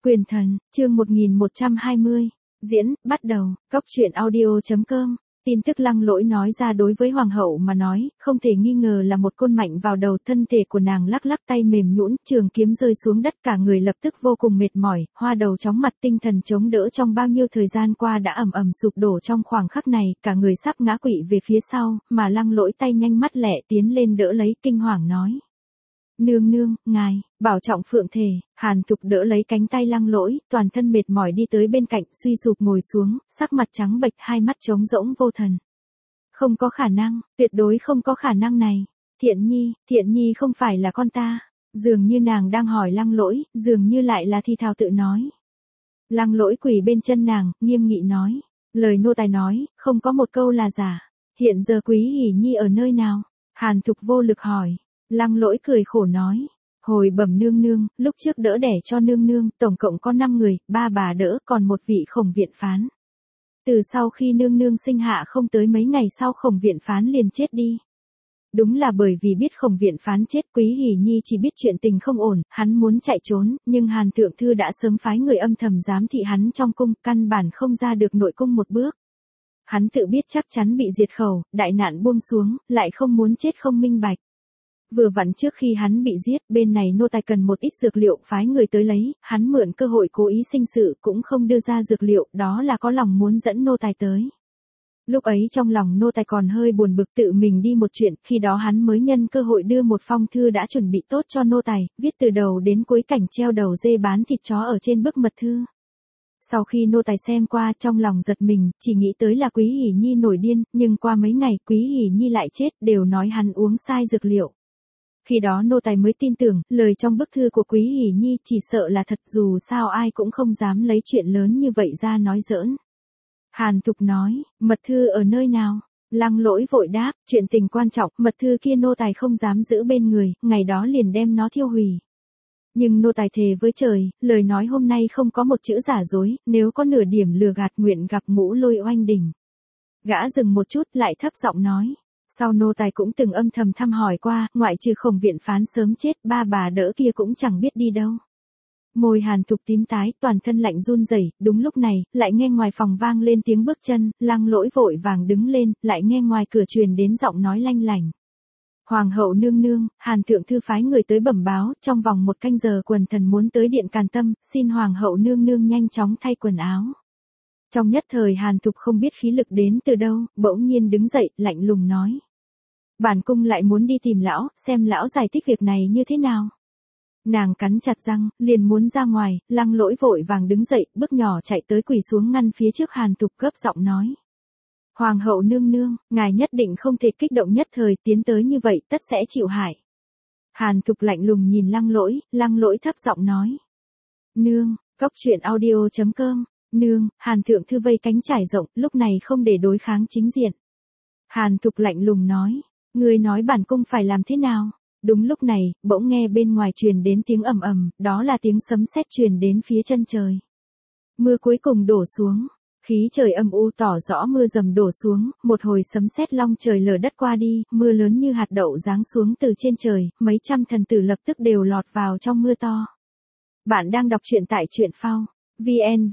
Quyền thần, chương 1120, diễn, bắt đầu, Cóc truyện audio.com. Tin tức Lăng Lỗi nói ra đối với hoàng hậu mà nói, không thể nghi ngờ là một côn mạnh vào đầu. Thân thể của nàng lắc lắc, tay mềm nhũn, trường kiếm rơi xuống đất, cả người lập tức vô cùng mệt mỏi, hoa đầu chóng mặt, tinh thần chống đỡ trong bao nhiêu thời gian qua đã ầm ầm sụp đổ. Trong khoảng khắc này, cả người sắp ngã quỵ về phía sau, mà Lăng Lỗi tay nhanh mắt lẹ tiến lên đỡ lấy, kinh hoàng nói: Nương nương, ngài, bảo trọng phượng thể. Hàn Thục đỡ lấy cánh tay Lăng Lỗi, toàn thân mệt mỏi đi tới bên cạnh, suy sụp ngồi xuống, sắc mặt trắng bệch, hai mắt trống rỗng vô thần. Không có khả năng, tuyệt đối không có khả năng này. Thiện Nhi không phải là con ta. Dường như nàng đang hỏi Lăng Lỗi, dường như lại là thi thào tự nói. Lăng Lỗi quỳ bên chân nàng, nghiêm nghị nói: Lời nô tài nói, không có một câu là giả. Hiện giờ Quý Hỉ Nhi ở nơi nào? Hàn Thục vô lực hỏi. Lăng Lỗi cười khổ nói: Hồi bẩm nương nương, lúc trước đỡ đẻ cho nương nương, tổng cộng có 5 người, 3 bà đỡ, còn một vị Khổng viện phán. Từ sau khi nương nương sinh hạ không tới mấy ngày sau, Khổng viện phán liền chết đi. Đúng là bởi vì biết Khổng viện phán chết, Quý Hỉ Nhi chỉ biết chuyện tình không ổn, hắn muốn chạy trốn, nhưng Hàn thượng thư đã sớm phái người âm thầm giám thị hắn trong cung, căn bản không ra được nội cung một bước. Hắn tự biết chắc chắn bị diệt khẩu, đại nạn buông xuống, lại không muốn chết không minh bạch. Vừa vặn trước khi hắn bị giết, bên này nô tài cần một ít dược liệu, phái người tới lấy, hắn mượn cơ hội cố ý sinh sự, cũng không đưa ra dược liệu, đó là có lòng muốn dẫn nô tài tới. Lúc ấy trong lòng nô tài còn hơi buồn bực, tự mình đi một chuyện, khi đó hắn mới nhân cơ hội đưa một phong thư đã chuẩn bị tốt cho nô tài, viết từ đầu đến cuối cảnh treo đầu dê bán thịt chó ở trên bức mật thư. Sau khi nô tài xem qua, trong lòng giật mình, chỉ nghĩ tới là Quý Hỉ Nhi nổi điên, nhưng qua mấy ngày Quý Hỉ Nhi lại chết, đều nói hắn uống sai dược liệu. Khi đó nô tài mới tin tưởng, lời trong bức thư của Quý Hỉ Nhi chỉ sợ là thật, dù sao ai cũng không dám lấy chuyện lớn như vậy ra nói giỡn. Hàn Thục nói: Mật thư ở nơi nào? Lăng Lỗi vội đáp: Chuyện tình quan trọng, mật thư kia nô tài không dám giữ bên người, ngày đó liền đem nó thiêu hủy. Nhưng nô tài thề với trời, lời nói hôm nay không có một chữ giả dối, nếu có nửa điểm lừa gạt nguyện gặp Ngũ Lôi Oanh đỉnh. Gã dừng một chút, lại thấp giọng nói: Sau nô tài cũng từng âm thầm thăm hỏi qua, ngoại trừ Khổng viện phán sớm chết, 3 bà đỡ kia cũng chẳng biết đi đâu. Môi Hàn Thục tím tái, toàn thân lạnh run rẩy. Đúng lúc này, lại nghe ngoài phòng vang lên tiếng bước chân, Lăng Lỗi vội vàng đứng lên, lại nghe ngoài cửa truyền đến giọng nói lanh lảnh: Hoàng hậu nương nương, Hàn thượng thư phái người tới bẩm báo, trong vòng 1 canh giờ quần thần muốn tới điện Càn Tâm, xin hoàng hậu nương nương nhanh chóng thay quần áo. Trong nhất thời Hàn Thục không biết khí lực đến từ đâu, bỗng nhiên đứng dậy, lạnh lùng nói: Bản cung lại muốn đi tìm lão, xem lão giải thích việc này như thế nào. Nàng cắn chặt răng, liền muốn ra ngoài. Lăng Lỗi vội vàng đứng dậy, bước nhỏ chạy tới quỳ xuống ngăn phía trước Hàn Thục, gấp giọng nói: Hoàng hậu nương nương, ngài nhất định không thể kích động nhất thời, tiến tới như vậy tất sẽ chịu hại. Hàn Thục lạnh lùng nhìn Lăng Lỗi thấp giọng nói: Nương, Cóc truyện audio.com. Nương, Hàn thượng thư vây cánh trải rộng, lúc này không để đối kháng chính diện. Hàn Thục lạnh lùng nói: Ngươi nói bản cung phải làm thế nào? Đúng lúc này, bỗng nghe bên ngoài truyền đến tiếng ầm ầm, đó là tiếng sấm sét truyền đến phía chân trời. Mưa cuối cùng đổ xuống, khí trời âm u tỏ rõ mưa dầm đổ xuống, một hồi sấm sét long trời lở đất qua đi, mưa lớn như hạt đậu giáng xuống từ trên trời, mấy trăm thần tử lập tức đều lọt vào trong mưa to. Bạn đang đọc truyện tại truyện phao. VN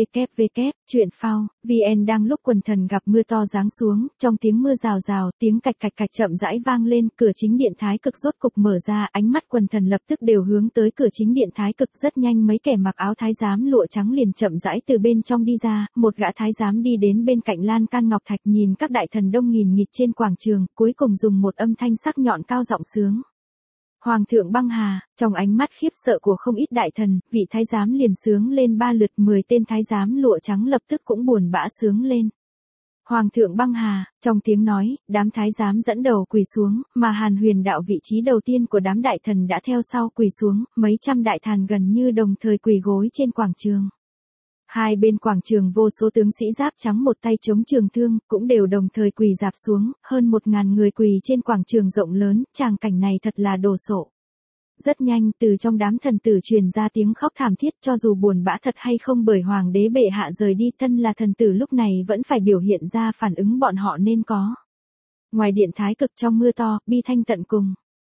truyện phao, VN đang lúc quần thần gặp mưa to giáng xuống, trong tiếng mưa rào rào, tiếng cạch cạch cạch chậm rãi vang lên, cửa chính điện thái cực rốt cục mở ra, ánh mắt quần thần lập tức đều hướng tới cửa chính điện thái cực. Rất nhanh mấy kẻ mặc áo thái giám lụa trắng liền chậm rãi từ bên trong đi ra, một gã thái giám đi đến bên cạnh lan can ngọc thạch, nhìn các đại thần đông nghìn nghịt trên quảng trường, cuối cùng dùng một âm thanh sắc nhọn cao giọng sướng: Hoàng thượng băng hà. Trong ánh mắt khiếp sợ của không ít đại thần, vị thái giám liền sướng lên 3 lượt, 10 tên thái giám lụa trắng lập tức cũng buồn bã sướng lên: Hoàng thượng băng hà. Trong tiếng nói, đám thái giám dẫn đầu quỳ xuống, mà Hàn Huyền đạo vị trí đầu tiên của đám đại thần đã theo sau quỳ xuống, mấy trăm đại thần gần như đồng thời quỳ gối trên quảng trường. Hai bên quảng trường vô số tướng sĩ giáp trắng một tay chống trường thương, cũng đều đồng thời quỳ rạp xuống, hơn 1000 người quỳ trên quảng trường rộng lớn, tràng cảnh này thật là đồ sộ. Rất nhanh, từ trong đám thần tử truyền ra tiếng khóc thảm thiết, cho dù buồn bã thật hay không bởi hoàng đế bệ hạ rời đi, thân là thần tử lúc này vẫn phải biểu hiện ra phản ứng bọn họ nên có. Ngoài điện thái cực trong mưa to, bi thanh tận cùng.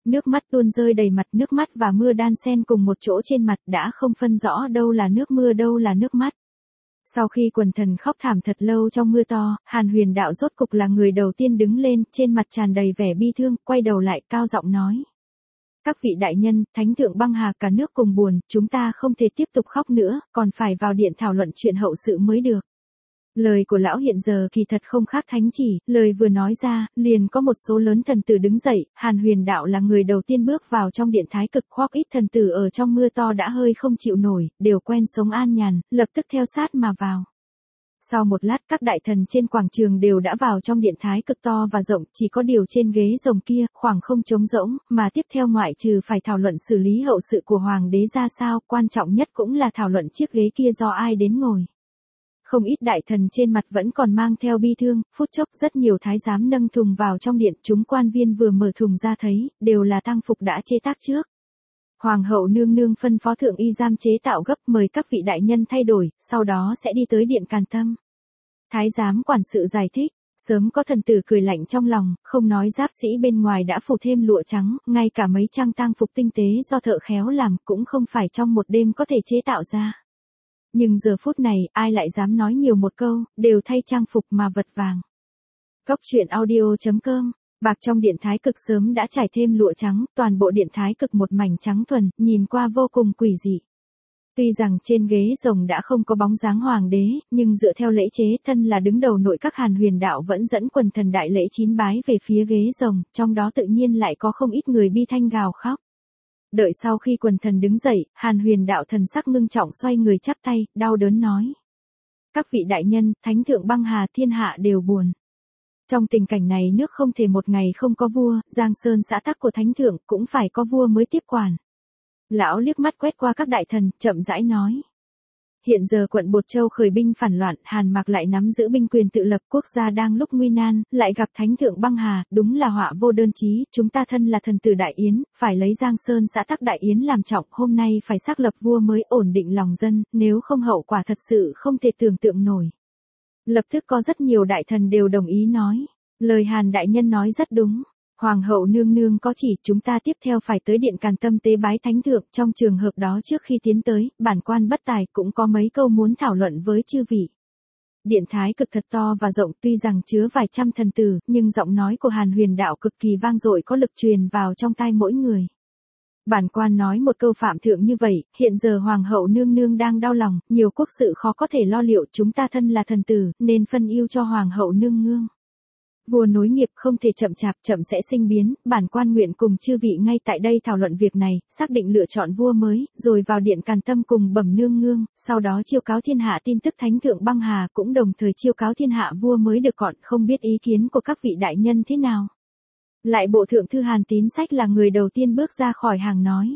Nước mắt tuôn rơi đầy mặt, nước mắt và mưa đan xen cùng một chỗ trên mặt, đã không phân rõ đâu là nước mưa đâu là nước mắt. Sau khi quần thần khóc thảm thật lâu trong mưa to, Hàn Huyền Đạo rốt cục là người đầu tiên đứng lên, trên mặt tràn đầy vẻ bi thương, quay đầu lại cao giọng nói. Các vị đại nhân, thánh thượng băng hà, cả nước cùng buồn, chúng ta không thể tiếp tục khóc nữa, còn phải vào điện thảo luận chuyện hậu sự mới được. Lời của lão hiện giờ kỳ thật không khác thánh chỉ, lời vừa nói ra, liền có một số lớn thần tử đứng dậy, Hàn Huyền Đạo là người đầu tiên bước vào trong điện thái cực, khoác ít thần tử ở trong mưa to đã hơi không chịu nổi, đều quen sống an nhàn, lập tức theo sát mà vào. Sau một lát các đại thần trên quảng trường đều đã vào trong điện thái cực to và rộng, chỉ có điều trên ghế rồng kia, khoảng không trống rỗng, mà tiếp theo ngoại trừ phải thảo luận xử lý hậu sự của hoàng đế ra sao, quan trọng nhất cũng là thảo luận chiếc ghế kia do ai đến ngồi. Không ít đại thần trên mặt vẫn còn mang theo bi thương, phút chốc rất nhiều thái giám nâng thùng vào trong điện, chúng quan viên vừa mở thùng ra thấy, đều là tang phục đã chế tác trước. Hoàng hậu nương nương phân phó thượng y giam chế tạo gấp, mời các vị đại nhân thay đổi, sau đó sẽ đi tới điện Càn Tâm. Thái giám quản sự giải thích, sớm có thần tử cười lạnh trong lòng, không nói giáp sĩ bên ngoài đã phủ thêm lụa trắng, ngay cả mấy trang tang phục tinh tế do thợ khéo làm cũng không phải trong một đêm có thể chế tạo ra. Nhưng giờ phút này, ai lại dám nói nhiều một câu, đều thay trang phục mà vật vàng. Cốc truyện audio.com. Bạc trong điện thái cực sớm đã trải thêm lụa trắng, toàn bộ điện thái cực một mảnh trắng thuần, nhìn qua vô cùng quỷ dị. Tuy rằng trên ghế rồng đã không có bóng dáng hoàng đế, nhưng dựa theo lễ chế thân là đứng đầu nội các Hàn Huyền Đạo vẫn dẫn quần thần đại lễ 9 bái về phía ghế rồng, trong đó tự nhiên lại có không ít người bi thanh gào khóc. Đợi sau khi quần thần đứng dậy, Hàn Huyền Đạo thần sắc ngưng trọng xoay người chắp tay, đau đớn nói. Các vị đại nhân, thánh thượng băng hà, thiên hạ đều buồn. Trong tình cảnh này nước không thể một ngày không có vua, Giang Sơn xã tắc của thánh thượng cũng phải có vua mới tiếp quản. Lão liếc mắt quét qua các đại thần, chậm rãi nói. Hiện giờ quận Bột Châu khởi binh phản loạn, Hàn Mạc lại nắm giữ binh quyền tự lập, quốc gia đang lúc nguy nan, lại gặp thánh thượng băng hà, đúng là họa vô đơn chí, chúng ta thân là thần tử Đại Yến, phải lấy Giang Sơn xã tắc Đại Yến làm trọng, hôm nay phải xác lập vua mới ổn định lòng dân, nếu không hậu quả thật sự không thể tưởng tượng nổi. Lập tức có rất nhiều đại thần đều đồng ý nói, lời Hàn đại nhân nói rất đúng. Hoàng hậu nương nương có chỉ, chúng ta tiếp theo phải tới điện Càn Tâm tế bái thánh thượng, trong trường hợp đó trước khi tiến tới, bản quan bất tài cũng có mấy câu muốn thảo luận với chư vị. Điện thái cực thật to và rộng, tuy rằng chứa vài trăm thần tử, nhưng giọng nói của Hàn Huyền Đạo cực kỳ vang dội, có lực truyền vào trong tai mỗi người. Bản quan nói một câu phạm thượng như vậy, hiện giờ hoàng hậu nương nương đang đau lòng, nhiều quốc sự khó có thể lo liệu, chúng ta thân là thần tử, nên phân ưu cho hoàng hậu nương nương. Vua nối nghiệp không thể chậm chạp, chậm sẽ sinh biến, bản quan nguyện cùng chư vị ngay tại đây thảo luận việc này, xác định lựa chọn vua mới, rồi vào điện Càn Tâm cùng bẩm nương nương, sau đó chiêu cáo thiên hạ tin tức thánh thượng băng hà, cũng đồng thời chiêu cáo thiên hạ vua mới được chọn, không biết ý kiến của các vị đại nhân thế nào. Lại bộ thượng thư Hàn Tín Sách là người đầu tiên bước ra khỏi hàng nói.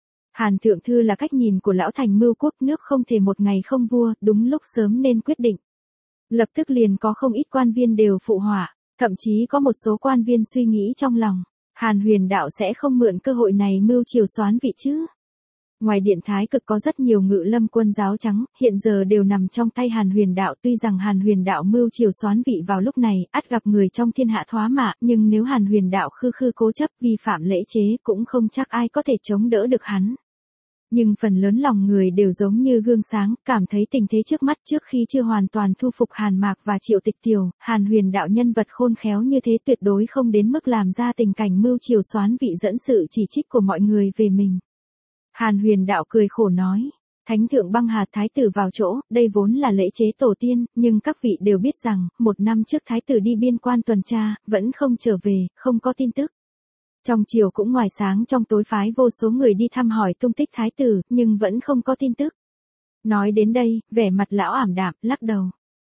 Hàn thượng thư là cách nhìn của lão thành mưu quốc, nước không thể một ngày không vua, đúng lúc sớm nên quyết định. Lập tức liền có không ít quan viên đều phụ họa. Thậm chí có một số quan viên suy nghĩ trong lòng, Hàn Huyền Đạo sẽ không mượn cơ hội này mưu triều soán vị chứ. Ngoài điện thái cực có rất nhiều ngự lâm quân giáo trắng, hiện giờ đều nằm trong tay Hàn Huyền Đạo, tuy rằng Hàn Huyền Đạo mưu triều soán vị vào lúc này, ắt gặp người trong thiên hạ thoá mạ, nhưng nếu Hàn Huyền Đạo khư khư cố chấp vi phạm lễ chế cũng không chắc ai có thể chống đỡ được hắn. Nhưng phần lớn lòng người đều giống như gương sáng, cảm thấy tình thế trước mắt trước khi chưa hoàn toàn thu phục Hàn Mạc và Triệu Tịch Tiểu, Hàn Huyền Đạo nhân vật khôn khéo như thế tuyệt đối không đến mức làm ra tình cảnh mưu triều soán vị dẫn sự chỉ trích của mọi người về mình. Hàn Huyền Đạo cười khổ nói, thánh thượng băng hà thái tử vào chỗ, đây vốn là lễ chế tổ tiên, nhưng các vị đều biết rằng, một năm trước thái tử đi biên quan tuần tra, vẫn không trở về, không có tin tức. Trong triều cũng ngoài sáng trong tối phái vô số người đi thăm hỏi tung tích thái tử, nhưng vẫn không có tin tức. Nói đến đây, vẻ mặt lão ảm đạm, lắc đầu.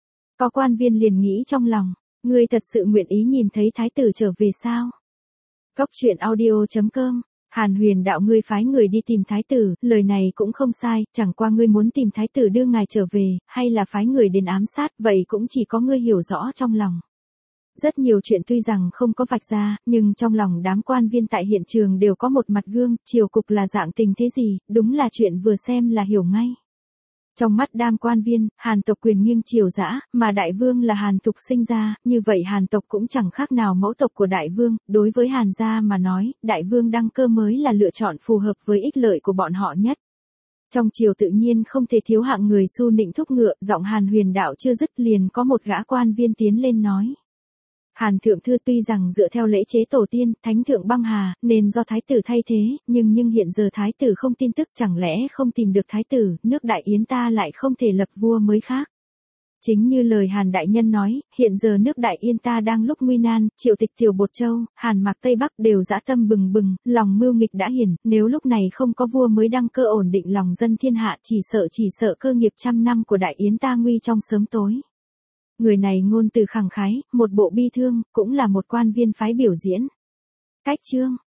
Có quan viên liền nghĩ trong lòng, ngươi thật sự nguyện ý nhìn thấy thái tử trở về sao? Cốc truyện audio.com. Hàn Huyền Đạo, ngươi phái người đi tìm thái tử, lời này cũng không sai, chẳng qua ngươi muốn tìm thái tử đưa ngài trở về, hay là phái người đến ám sát, vậy cũng chỉ có ngươi hiểu rõ trong lòng. Rất nhiều chuyện tuy rằng không có vạch ra, nhưng trong lòng đám quan viên tại hiện trường đều có một mặt gương, triều cục là dạng tình thế gì, đúng là chuyện vừa xem là hiểu ngay. Trong mắt Đam quan viên, Hàn tộc quyền nghiêng triều dã, mà đại vương là Hàn Thục sinh ra, như vậy Hàn tộc cũng chẳng khác nào mẫu tộc của đại vương, đối với Hàn gia mà nói, đại vương đăng cơ mới là lựa chọn phù hợp với ích lợi của bọn họ nhất. Trong triều tự nhiên không thể thiếu hạng người su nịnh thúc ngựa, giọng Hàn Huyền đạo chưa dứt liền có một gã quan viên tiến lên nói. Hàn thượng thư tuy rằng dựa theo lễ chế tổ tiên, thánh thượng băng hà, nên do thái tử thay thế, nhưng hiện giờ thái tử không tin tức, chẳng lẽ không tìm được thái tử, nước Đại Yến ta lại không thể lập vua mới khác. Chính như lời Hàn đại nhân nói, hiện giờ nước Đại Yên ta đang lúc nguy nan, Triệu Tịch Tiểu Bột Châu, Hàn Mạc Tây Bắc đều dã tâm bừng bừng, lòng mưu nghịch đã hiển, nếu lúc này không có vua mới đăng cơ ổn định lòng dân thiên hạ, chỉ sợ cơ nghiệp trăm năm của Đại Yến ta nguy trong sớm tối. Người này ngôn từ khẳng khái, một bộ bi thương, cũng là một quan viên phái biểu diễn. Cách chương